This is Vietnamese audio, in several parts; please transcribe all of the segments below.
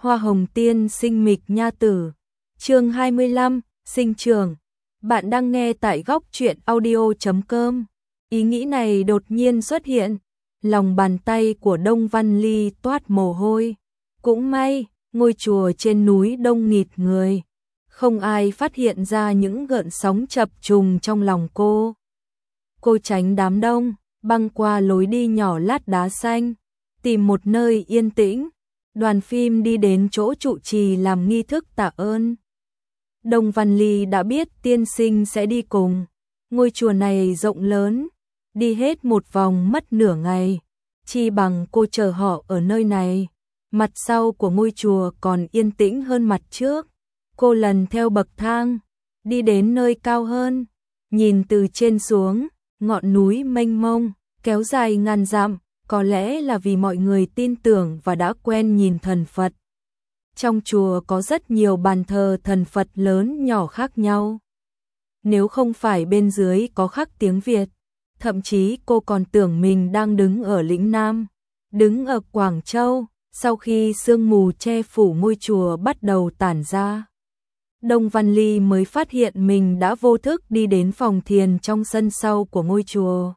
Hoa hồng tiên sinh mịch nha tử. Chương 25, sinh trường. Bạn đang nghe tại góc truyện audio.com. Ý nghĩ này đột nhiên xuất hiện, lòng bàn tay của Đông Văn Ly toát mồ hôi. Cũng may, ngôi chùa trên núi đông nghịt người, không ai phát hiện ra những gợn sóng chập trùng trong lòng cô. Cô tránh đám đông, băng qua lối đi nhỏ lát đá xanh, tìm một nơi yên tĩnh. Đoàn phim đi đến chỗ trụ trì làm nghi thức tạ ơn. Đông Văn Ly đã biết tiên sinh sẽ đi cùng. Ngôi chùa này rộng lớn, đi hết một vòng mất nửa ngày, chi bằng cô chờ họ ở nơi này. Mặt sau của ngôi chùa còn yên tĩnh hơn mặt trước. Cô lần theo bậc thang, đi đến nơi cao hơn, nhìn từ trên xuống, ngọn núi mênh mông, kéo dài ngàn dặm. Có lẽ là vì mọi người tin tưởng và đã quen nhìn thần Phật. Trong chùa có rất nhiều bàn thờ thần Phật lớn nhỏ khác nhau. Nếu không phải bên dưới có khắc tiếng Việt, thậm chí cô còn tưởng mình đang đứng ở lĩnh Nam, đứng ở Quảng Châu. Sau khi sương mù che phủ ngôi chùa bắt đầu tản ra, Đông Văn Ly mới phát hiện mình đã vô thức đi đến phòng thiền trong sân sau của ngôi chùa.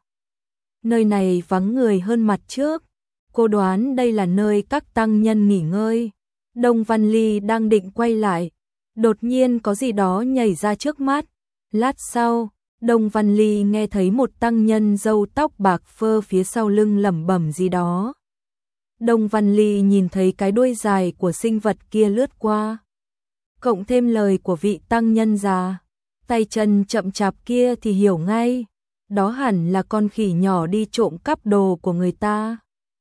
Nơi này vắng người hơn mặt trước. Cô đoán đây là nơi các tăng nhân nghỉ ngơi. Đông Văn Ly đang định quay lại, đột nhiên có gì đó nhảy ra trước mắt. Lát sau, Đông Văn Ly nghe thấy một tăng nhân râu tóc bạc phơ phía sau lưng lẩm bẩm gì đó. Đông Văn Ly nhìn thấy cái đuôi dài của sinh vật kia lướt qua, cộng thêm lời của vị tăng nhân già, tay chân chậm chạp kia thì hiểu ngay. Đó hẳn là con khỉ nhỏ đi trộm cắp đồ của người ta.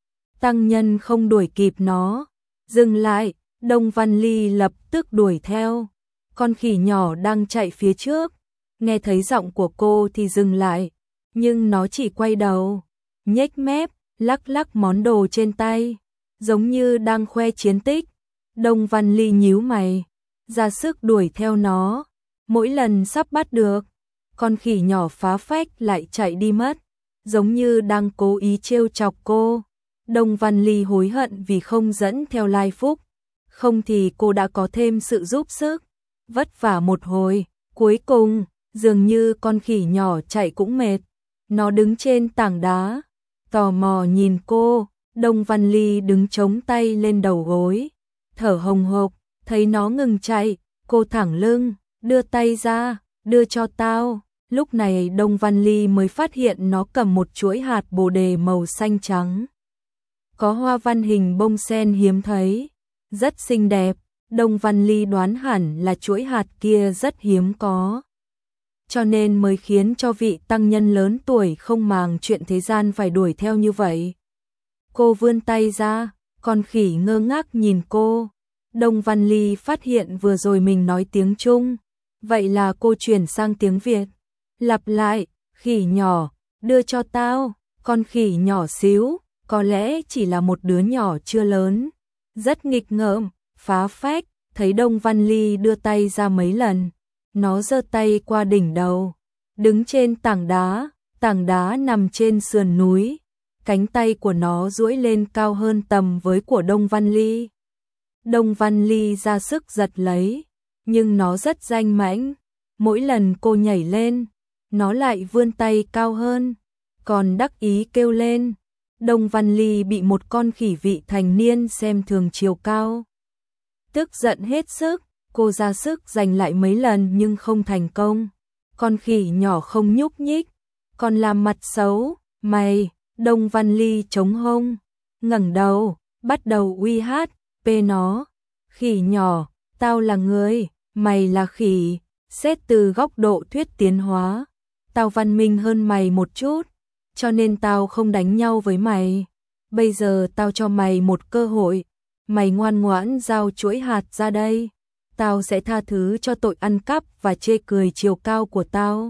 Tăng nhân không đuổi kịp nó, dừng lại, Đông Văn Ly lập tức đuổi theo. Con khỉ nhỏ đang chạy phía trước, nghe thấy giọng của cô thì dừng lại, nhưng nó chỉ quay đầu, nhếch mép, lắc lắc món đồ trên tay, giống như đang khoe chiến tích. Đông Văn Ly nhíu mày, ra sức đuổi theo nó, mỗi lần sắp bắt được, con khỉ nhỏ phá phách lại chạy đi mất, giống như đang cố ý trêu chọc cô. Đông Văn Ly hối hận vì không dẫn theo Lai Phúc, không thì cô đã có thêm sự giúp sức. Vất vả một hồi, cuối cùng, dường như con khỉ nhỏ chạy cũng mệt. Nó đứng trên tảng đá, tò mò nhìn cô. Đông Văn Ly đứng chống tay lên đầu gối, thở hồng hộc, thấy nó ngừng chạy, cô thẳng lưng, đưa tay ra, đưa cho tao. Lúc này Đông Văn Ly mới phát hiện nó cầm một chuỗi hạt bồ đề màu xanh trắng, có hoa văn hình bông sen hiếm thấy, rất xinh đẹp. Đông Văn Ly đoán hẳn là chuỗi hạt kia rất hiếm có, cho nên mới khiến cho vị tăng nhân lớn tuổi không màng chuyện thế gian phải đuổi theo như vậy. Cô vươn tay ra, con khỉ ngơ ngác nhìn cô. Đông Văn Ly phát hiện vừa rồi mình nói tiếng Trung, vậy là cô chuyển sang tiếng Việt. Lặp lại, khỉ nhỏ, đưa cho tao. Con khỉ nhỏ xíu, có lẽ chỉ là một đứa nhỏ chưa lớn, rất nghịch ngợm, phá phách. Thấy Đông Văn Ly đưa tay ra mấy lần, nó giơ tay qua đỉnh đầu, đứng trên tảng đá nằm trên sườn núi, cánh tay của nó duỗi lên cao hơn tầm với của Đông Văn Ly. Đông Văn Ly ra sức giật lấy, nhưng nó rất danh mãnh, mỗi lần cô nhảy lên, nó lại vươn tay cao hơn, còn đắc ý kêu lên. Đông Văn Ly bị một con khỉ vị thành niên xem thường chiều cao, tức giận hết sức. Cô ra sức giành lại mấy lần nhưng không thành công. Con khỉ nhỏ không nhúc nhích, còn làm mặt xấu. Mày, Đông Văn Ly chống hông, ngẩng đầu, bắt đầu uy hát pê nó. Khỉ nhỏ, tao là người, mày là khỉ. Xét từ góc độ thuyết tiến hóa, tao văn minh hơn mày một chút, cho nên tao không đánh nhau với mày. Bây giờ tao cho mày một cơ hội, mày ngoan ngoãn giao chuỗi hạt ra đây, tao sẽ tha thứ cho tội ăn cắp và chê cười chiều cao của tao.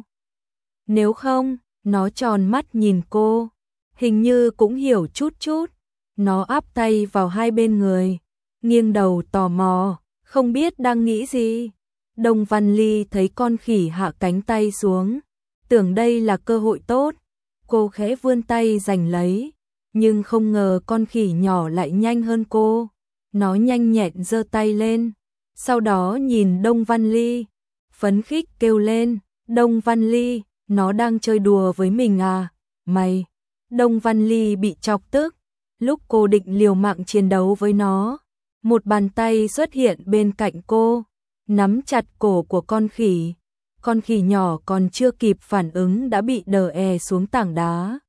Nếu không, nó tròn mắt nhìn cô, hình như cũng hiểu chút chút. Nó áp tay vào hai bên người, nghiêng đầu tò mò, không biết đang nghĩ gì. Đông Văn Ly thấy con khỉ hạ cánh tay xuống, tưởng đây là cơ hội tốt, cô khẽ vươn tay giành lấy, nhưng không ngờ con khỉ nhỏ lại nhanh hơn cô. Nó nhanh nhẹn giơ tay lên, sau đó nhìn Đông Văn Ly, phấn khích kêu lên, Đông Văn Ly, nó đang chơi đùa với mình à, mày. Đông Văn Ly bị chọc tức, lúc cô định liều mạng chiến đấu với nó, một bàn tay xuất hiện bên cạnh cô, nắm chặt cổ của con khỉ nhỏ còn chưa kịp phản ứng đã bị đè xuống tảng đá.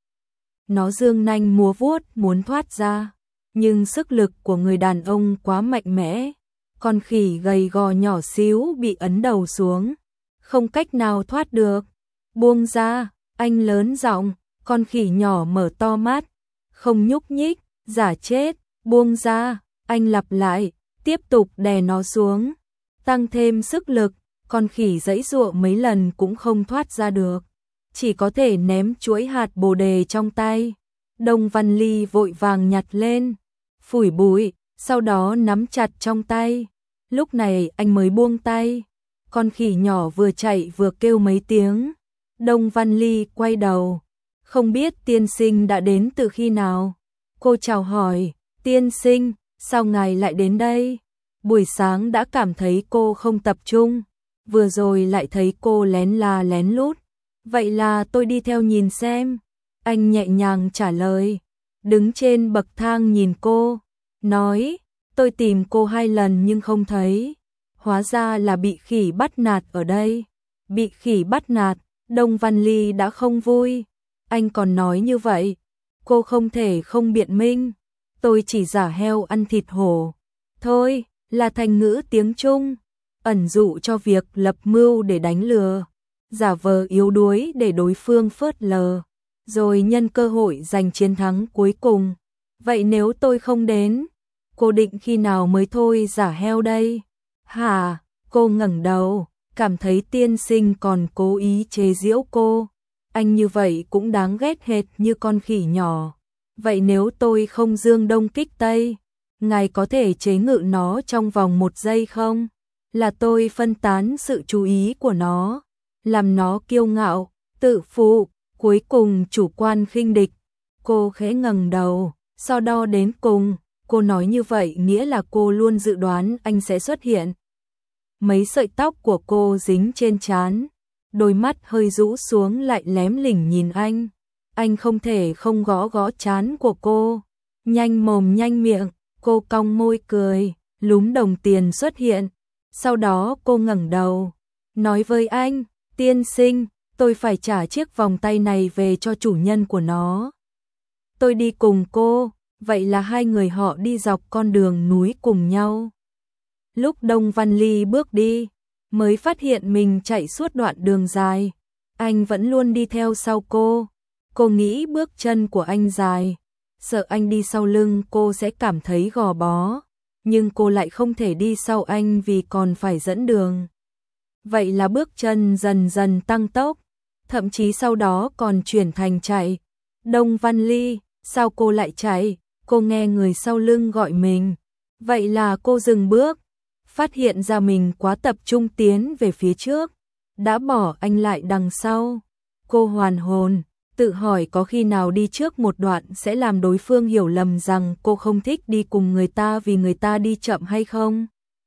Nó giương nanh múa vuốt muốn thoát ra, nhưng sức lực của người đàn ông quá mạnh mẽ, con khỉ gầy gò nhỏ xíu bị ấn đầu xuống, không cách nào thoát được. Buông ra, anh lớn giọng, con khỉ nhỏ mở to mắt, không nhúc nhích, giả chết, buông ra, anh lặp lại, tiếp tục đè nó xuống, tăng thêm sức lực, con khỉ giãy giụa mấy lần cũng không thoát ra được, chỉ có thể ném chuỗi hạt bồ đề trong tay. Đông Văn Ly vội vàng nhặt lên, phủi bụi, sau đó nắm chặt trong tay. Lúc này anh mới buông tay. Con khỉ nhỏ vừa chạy vừa kêu mấy tiếng. Đông Văn Ly quay đầu, không biết tiên sinh đã đến từ khi nào. Cô chào hỏi, tiên sinh, sao ngài lại đến đây? Buổi sáng đã cảm thấy cô không tập trung, vừa rồi lại thấy cô lén lút. Vậy là tôi đi theo nhìn xem. Anh nhẹ nhàng trả lời, đứng trên bậc thang nhìn cô, nói, tôi tìm cô 2 lần nhưng không thấy. Hóa ra là bị khỉ bắt nạt ở đây. Bị khỉ bắt nạt, Đông Văn Ly đã không vui. Anh còn nói như vậy. Cô không thể không biện minh. Tôi chỉ giả heo ăn thịt hổ. Thôi, là thành ngữ tiếng Trung, ẩn dụ cho việc lập mưu để đánh lừa, giả vờ yếu đuối để đối phương phớt lờ, rồi nhân cơ hội giành chiến thắng cuối cùng. Vậy nếu tôi không đến, cô định khi nào mới thôi giả heo đây? Hả? Cô ngẩng đầu, cảm thấy tiên sinh còn cố ý chế giễu cô. Anh như vậy cũng đáng ghét hệt như con khỉ nhỏ. Vậy nếu tôi không dương đông kích tây, ngài có thể chế ngự nó trong vòng 1 giây không? Là tôi phân tán sự chú ý của nó, làm nó kiêu ngạo, tự phụ, cuối cùng chủ quan khinh địch. Cô khẽ ngẩng đầu, so đo đến cùng, cô nói như vậy nghĩa là cô luôn dự đoán anh sẽ xuất hiện. Mấy sợi tóc của cô dính trên trán, đôi mắt hơi rũ xuống lại lém lỉnh nhìn anh. Anh không thể không gõ trán của cô. Nhanh mồm nhanh miệng, cô cong môi cười, lúm đồng tiền xuất hiện. Sau đó cô ngẩng đầu, nói với anh, tiên sinh, tôi phải trả chiếc vòng tay này về cho chủ nhân của nó. Tôi đi cùng cô, vậy là 2 người họ đi dọc con đường núi cùng nhau. Lúc Đông Văn Ly bước đi, mới phát hiện mình chạy suốt đoạn đường dài. Anh vẫn luôn đi theo sau cô. Cô nghĩ bước chân của anh dài, sợ anh đi sau lưng cô sẽ cảm thấy gò bó. Nhưng cô lại không thể đi sau anh vì còn phải dẫn đường. Vậy là bước chân dần dần tăng tốc, thậm chí sau đó còn chuyển thành chạy. Đông Văn Ly, sao cô lại chạy? Cô nghe người sau lưng gọi mình. Vậy là cô dừng bước, phát hiện ra mình quá tập trung tiến về phía trước, đã bỏ anh lại đằng sau. Cô hoàn hồn, tự hỏi có khi nào đi trước một đoạn sẽ làm đối phương hiểu lầm rằng cô không thích đi cùng người ta vì người ta đi chậm hay không?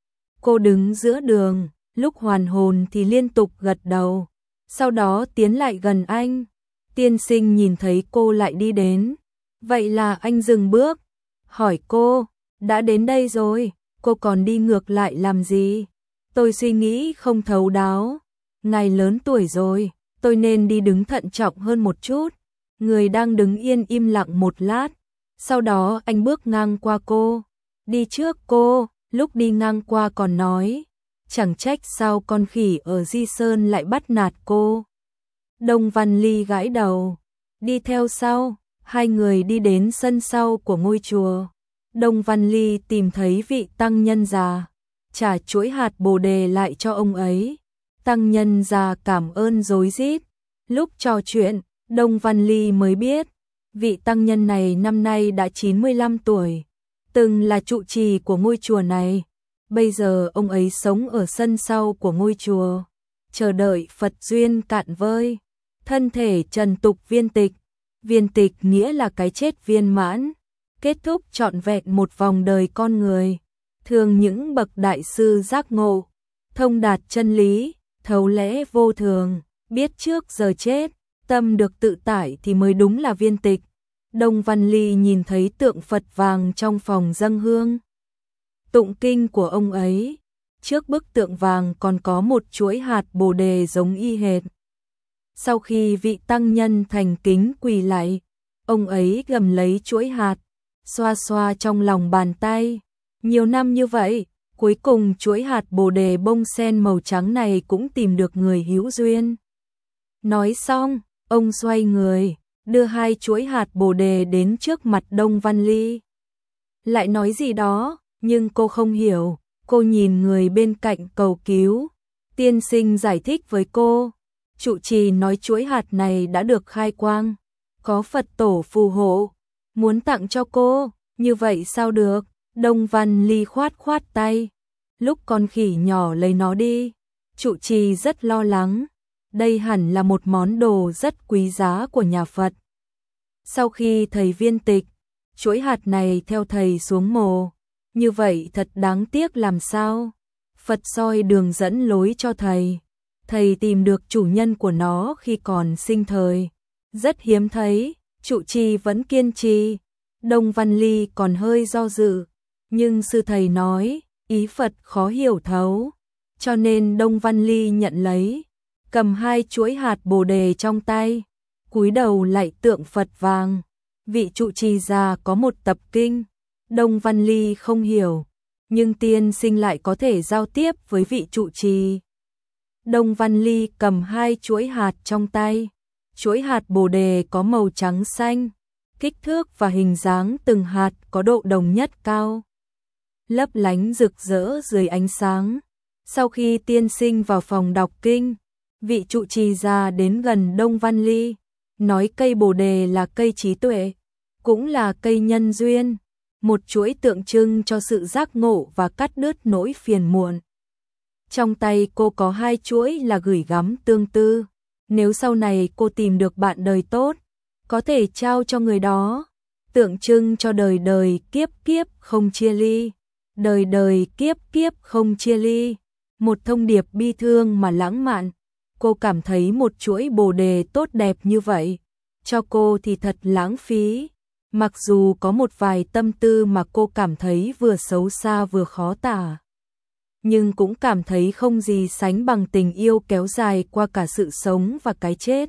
Cô đứng giữa đường, lúc hoàn hồn thì liên tục gật đầu, sau đó tiến lại gần anh. Tiên sinh nhìn thấy cô lại đi đến, vậy là anh dừng bước, hỏi cô, đã đến đây rồi, cô còn đi ngược lại làm gì? Tôi suy nghĩ không thấu đáo, ngài lớn tuổi rồi, tôi nên đi đứng thận trọng hơn một chút. Người đang đứng yên im lặng một lát, sau đó anh bước ngang qua cô, đi trước cô, lúc đi ngang qua còn nói, chẳng trách sao con khỉ ở Di Sơn lại bắt nạt cô. Đông Văn Ly gãi đầu, đi theo sau, 2 người đi đến sân sau của ngôi chùa. Đông Văn Ly tìm thấy vị tăng nhân già, trả chuỗi hạt bồ đề lại cho ông ấy. Tăng nhân già cảm ơn rối rít. Lúc trò chuyện, Đông Văn Ly mới biết, vị tăng nhân này năm nay đã 95 tuổi, từng là trụ trì của ngôi chùa này. Bây giờ ông ấy sống ở sân sau của ngôi chùa, chờ đợi Phật duyên cạn vơi, thân thể trần tục viên tịch. Viên tịch nghĩa là cái chết viên mãn, kết thúc trọn vẹn một vòng đời con người. thường những bậc đại sư giác ngộ, thông đạt chân lý, thấu lẽ vô thường, biết trước giờ chết, tâm được tự tại thì mới đúng là viên tịch. Đông Văn Ly nhìn thấy tượng Phật vàng trong phòng dâng hương tụng kinh của ông ấy. Trước bức tượng vàng còn có một chuỗi hạt bồ đề giống y hệt. Sau khi vị tăng nhân thành kính quỳ lạy, ông ấy gầm lấy chuỗi hạt, xoa xoa trong lòng bàn tay. Nhiều năm như vậy, cuối cùng chuỗi hạt bồ đề bông sen màu trắng này cũng tìm được người hữu duyên. Nói xong, ông xoay người, đưa hai chuỗi hạt bồ đề đến trước mặt Đông Văn Ly. Lại nói gì đó, nhưng cô không hiểu, cô nhìn người bên cạnh cầu cứu. Tiên sinh giải thích với cô, trụ trì nói chuỗi hạt này đã được khai quang, có Phật tổ phù hộ, muốn tặng cho cô, như vậy sao được? Đông Văn Ly khoát khoát tay, lúc con khỉ nhỏ lấy nó đi. Trụ trì rất lo lắng, đây hẳn là một món đồ rất quý giá của nhà Phật. Sau khi thầy viên tịch, chuỗi hạt này theo thầy xuống mồ, như vậy thật đáng tiếc làm sao? Phật soi đường dẫn lối cho thầy, thầy tìm được chủ nhân của nó khi còn sinh thời, rất hiếm thấy. Trụ trì vẫn kiên trì. Đông Văn Ly còn hơi do dự, nhưng sư thầy nói, ý Phật khó hiểu thấu, cho nên Đông Văn Ly nhận lấy, cầm hai chuỗi hạt bồ đề trong tay, cúi đầu lạy tượng Phật vàng. Vị trụ trì già có một tập kinh, Đông Văn Ly không hiểu, nhưng tiên sinh lại có thể giao tiếp với vị trụ trì. Đông Văn Ly cầm hai chuỗi hạt trong tay, chuỗi hạt bồ đề có màu trắng xanh, kích thước và hình dáng từng hạt có độ đồng nhất cao, lấp lánh rực rỡ dưới ánh sáng. Sau khi tiên sinh vào phòng đọc kinh, vị trụ trì già đến gần Đông Văn Ly, nói cây bồ đề là cây trí tuệ, cũng là cây nhân duyên, một chuỗi tượng trưng cho sự giác ngộ và cắt đứt nỗi phiền muộn. Trong tay cô có hai chuỗi là gửi gắm tương tư, nếu sau này cô tìm được bạn đời tốt, có thể trao cho người đó, tượng trưng cho đời đời kiếp kiếp không chia ly, đời đời kiếp kiếp không chia ly. Một thông điệp bi thương mà lãng mạn. Cô cảm thấy một chuỗi bồ đề tốt đẹp như vậy, cho cô thì thật lãng phí. Mặc dù có một vài tâm tư mà cô cảm thấy vừa xấu xa vừa khó tả, nhưng cũng cảm thấy không gì sánh bằng tình yêu kéo dài qua cả sự sống và cái chết.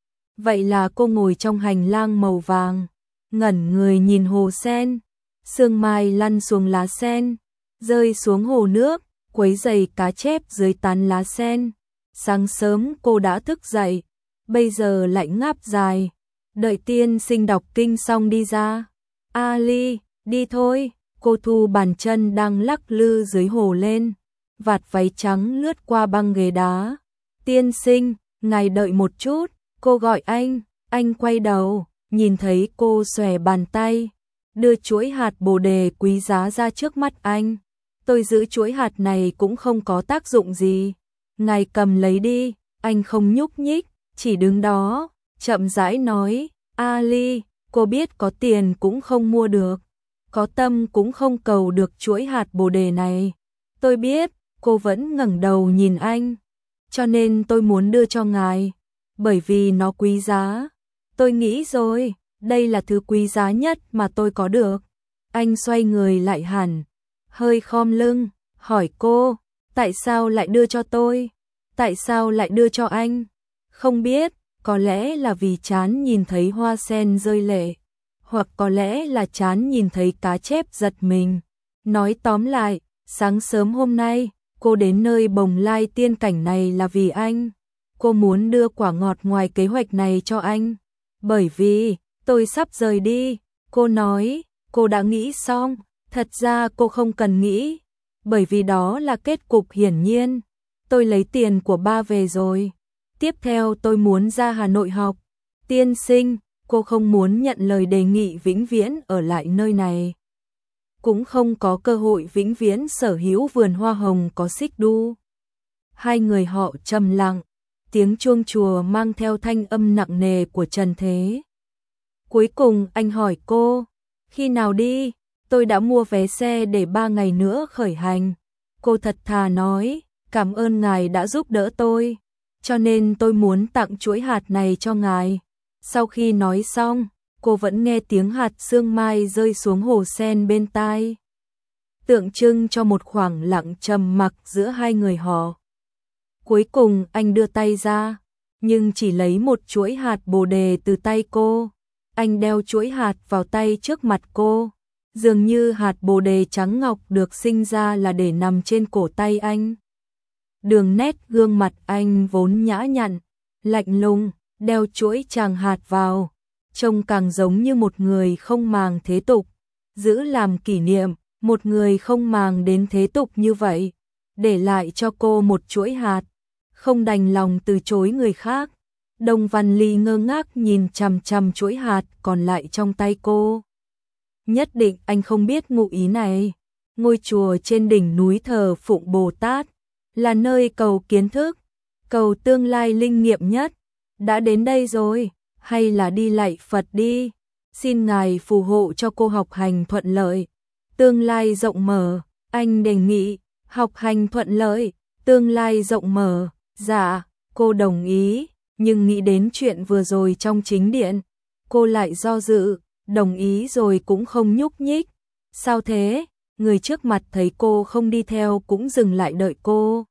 Vậy là cô ngồi trong hành lang màu vàng, ngẩn người nhìn hồ sen, sương mai lăn xuống lá sen, rơi xuống hồ nước, quấy rầy cá chép dưới tán lá sen. Sáng sớm cô đã thức dậy, bây giờ lại ngáp dài, đợi tiên sinh đọc kinh xong đi ra. A Ly, đi thôi. Cô thu bàn chân đang lắc lư dưới hồ lên, vạt váy trắng lướt qua băng ghế đá. Tiên sinh, ngài đợi một chút, cô gọi anh quay đầu, nhìn thấy cô xòe bàn tay, đưa chuỗi hạt bồ đề quý giá ra trước mắt anh. Tôi giữ chuỗi hạt này cũng không có tác dụng gì, ngài cầm lấy đi. Anh không nhúc nhích, chỉ đứng đó, chậm rãi nói, A Ly, cô biết có tiền cũng không mua được, có tâm cũng không cầu được chuỗi hạt bồ đề này. Tôi biết, cô vẫn ngẩng đầu nhìn anh, cho nên tôi muốn đưa cho ngài, bởi vì nó quý giá. Tôi nghĩ rồi, đây là thứ quý giá nhất mà tôi có được. Anh xoay người lại hẳn, hơi khom lưng, hỏi cô, tại sao lại đưa cho tôi? Tại sao lại đưa cho anh? Không biết, có lẽ là vì chán nhìn thấy hoa sen rơi lệ, hoặc có lẽ là chán nhìn thấy cá chép giật mình. Nói tóm lại, sáng sớm hôm nay, cô đến nơi Bồng Lai tiên cảnh này là vì anh. Cô muốn đưa quả ngọt ngoài kế hoạch này cho anh. Bởi vì, tôi sắp rời đi. Cô nói, cô đã nghĩ xong. Thật ra cô không cần nghĩ, bởi vì đó là kết cục hiển nhiên. Tôi lấy tiền của ba về rồi. Tiếp theo tôi muốn ra Hà Nội học. Tiên sinh, cô không muốn nhận lời đề nghị vĩnh viễn ở lại nơi này, cũng không có cơ hội vĩnh viễn sở hữu vườn hoa hồng có xích đu. Hai người họ trầm lặng, tiếng chuông chùa mang theo thanh âm nặng nề của trần thế. Cuối cùng anh hỏi cô, khi nào đi? Tôi đã mua vé xe để 3 ngày nữa khởi hành. Cô thật thà nói, cảm ơn ngài đã giúp đỡ tôi, cho nên tôi muốn tặng chuỗi hạt này cho ngài. Sau khi nói xong, cô vẫn nghe tiếng hạt sương mai rơi xuống hồ sen bên tai, tượng trưng cho một khoảng lặng trầm mặc giữa hai người họ. Cuối cùng anh đưa tay ra, nhưng chỉ lấy một chuỗi hạt bồ đề từ tay cô. Anh đeo chuỗi hạt vào tay trước mặt cô, dường như hạt bồ đề trắng ngọc được sinh ra là để nằm trên cổ tay anh. Đường nét gương mặt anh vốn nhã nhặn, lạnh lùng, đeo chuỗi chàng hạt vào, trông càng giống như một người không màng thế tục, giữ làm kỷ niệm, một người không màng đến thế tục như vậy, để lại cho cô một chuỗi hạt, không đành lòng từ chối người khác. Đông Văn Ly ngơ ngác nhìn chằm chằm chuỗi hạt còn lại trong tay cô. Nhất định anh không biết ngụ ý này. Ngôi chùa trên đỉnh núi thờ phụng Bồ Tát, là nơi cầu kiến thức, cầu tương lai linh nghiệm nhất. Đã đến đây rồi, hay là đi lạy Phật đi. Xin ngài phù hộ cho cô học hành thuận lợi, tương lai rộng mở. Anh đề nghị, học hành thuận lợi, tương lai rộng mở. Dạ, cô đồng ý, nhưng nghĩ đến chuyện vừa rồi trong chính điện, cô lại do dự, đồng ý rồi cũng không nhúc nhích. Sao thế? Người trước mặt thấy cô không đi theo cũng dừng lại đợi cô.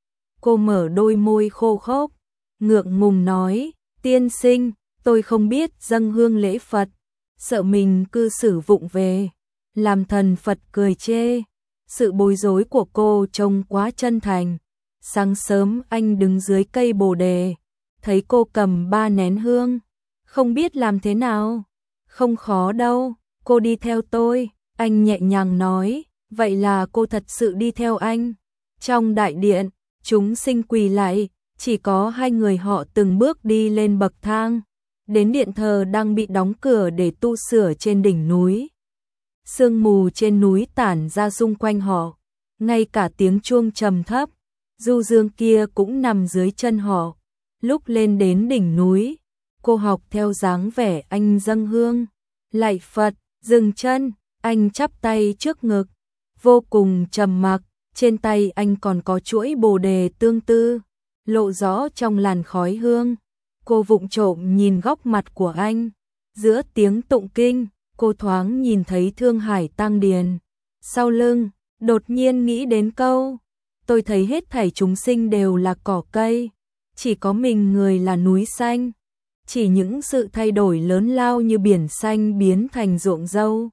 Cô mở đôi môi khô khốc, ngượng ngùng nói, tiên sinh, tôi không biết dâng hương lễ Phật, sợ mình cư xử vụng về, làm thần Phật cười chê. Sự bối rối của cô trông quá chân thành. Sáng sớm anh đứng dưới cây bồ đề, thấy cô cầm 3 nén hương, không biết làm thế nào. Không khó đâu, cô đi theo tôi, anh nhẹ nhàng nói, vậy là cô thật sự đi theo anh. Trong đại điện, chúng sinh quỳ lạy, chỉ có 2 người họ từng bước đi lên bậc thang, đến điện thờ đang bị đóng cửa để tu sửa trên đỉnh núi. Sương mù trên núi tản ra xung quanh họ, ngay cả tiếng chuông trầm thấp, du dương kia cũng nằm dưới chân họ. Lúc lên đến đỉnh núi, cô học theo dáng vẻ anh dâng hương, lạy Phật, dừng chân, anh chắp tay trước ngực, vô cùng trầm mặc, trên tay anh còn có chuỗi bồ đề tương tư, lộ rõ trong làn khói hương. Cô vụng trộm nhìn góc mặt của anh, giữa tiếng tụng kinh, cô thoáng nhìn thấy Thương Hải Tăng Điền. Sau lưng, đột nhiên nghĩ đến câu, tôi thấy hết thảy chúng sinh đều là cỏ cây, chỉ có mình người là núi xanh. Chỉ những sự thay đổi lớn lao như biển xanh biến thành ruộng dâu.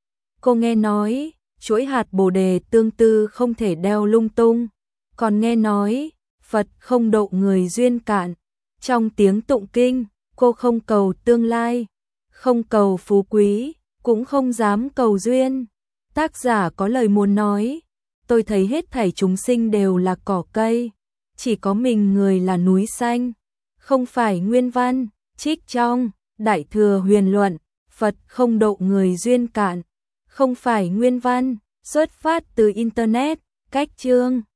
Cô nghe nói, chuỗi hạt bồ đề tương tư không thể đeo lung tung, còn nghe nói, Phật không độ người duyên cạn. Trong tiếng tụng kinh, cô không cầu tương lai, không cầu phú quý, cũng không dám cầu duyên. Tác giả có lời muốn nói, tôi thấy hết thảy chúng sinh đều là cỏ cây, chỉ có mình người là núi xanh. Không phải nguyên văn, trích trong Đại Thừa Huyền Luận, Phật không độ người duyên cạn. Không phải nguyên văn, xuất phát từ Internet, cách chương.